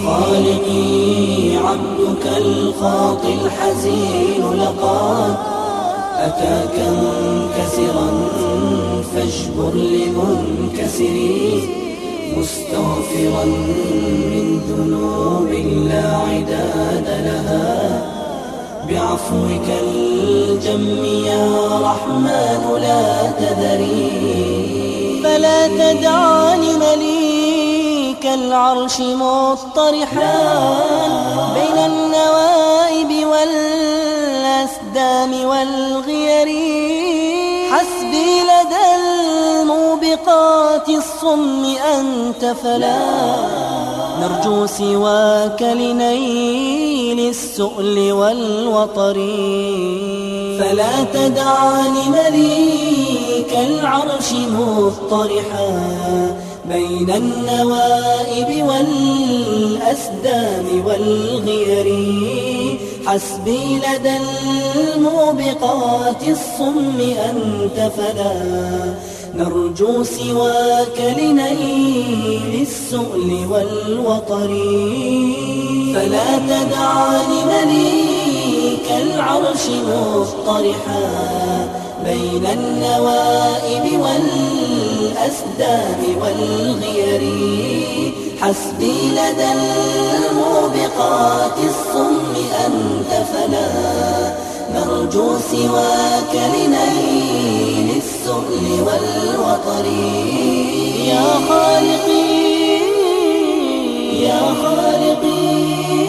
خالقي عبدك الخاطي الحزين لقد أتاك منكسرا فاجبر لمنكسري مستغفرا من ذنوب لا عداد لها بعفوك الجم يا رحمن لا تذري فلا تدعني مليك العرش مضطرحا بين النوائب والأسدام والغير حسبي لدى الموبقات الصم أنت فلا نرجو سواك لنيل السؤل والوطر فلا تدعني مليك العرش مضطرحا بين النوائب والأسدام والغير حسبي لدى الموبقات الصم أنت فلا نرجو سواك لنيل السؤل والوطر فلا تدعني مليك العرش مضطرحا بين النوائب والأسدام والغير حسبي لدى الموبقات الصم أنت فلا نرجو سواك لنيل السؤل والوطر يا خالقي يا خالقي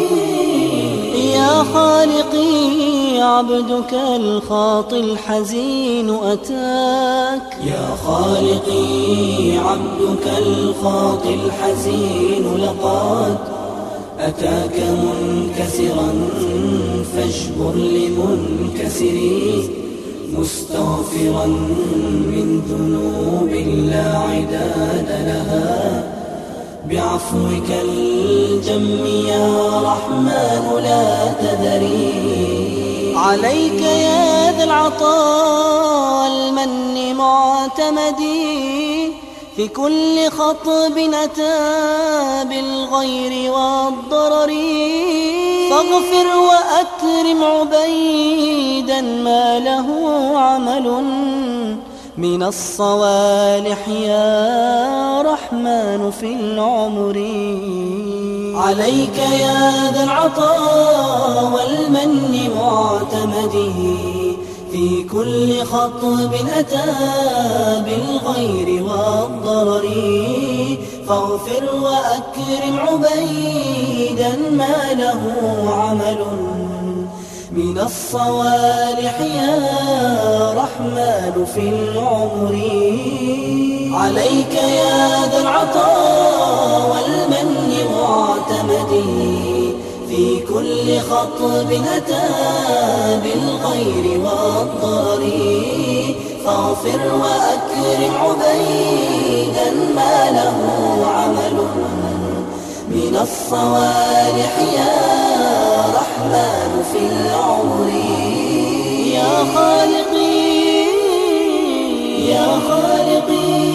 يا خالقي عبدك الخاطي الحزين أتاك يا خالقي عبدك الخاطي الحزين لقد أتاك منكسرا فاجبر لمنكسري مستغفرا من ذنوب لا عداد لها بعفوك الجم يا رحمن لا تذري عليك يا ذا العطاء والمن معتمدي في كل خطب أتى بالغير والضرر فاغفر وأكرم عبيدا ما له عمل من الصوالح يا رحمن في العمر عليك يا ذا العطاء والمن معتمدي في كل خطب أتى بالغير والضرر فاغفر وأكرم عبيدا ما له عمل من الصوالح يا رحمن في العمر عليك يا ذا العطاء والمن معتمدي في كل خطب أتى بالغير والضرر فاغفر وأكرم عبيدا ما له عمل من الصوالح يا رحمن في العمر يا خالقي يا خالقي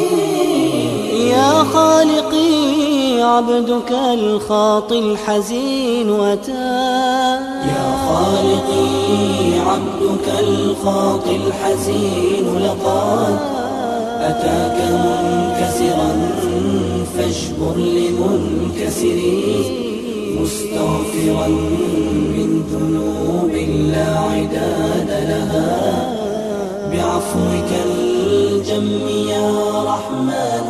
يا خالقي عبدك الخاطي الحزين أتاك يا خالقي عبدك الخاطي الحزين لقد أتاك منكسرا فاجبر لمنكسري مستغفرا من ذنوب لا عداد لها بعفوك الجم يا رحمن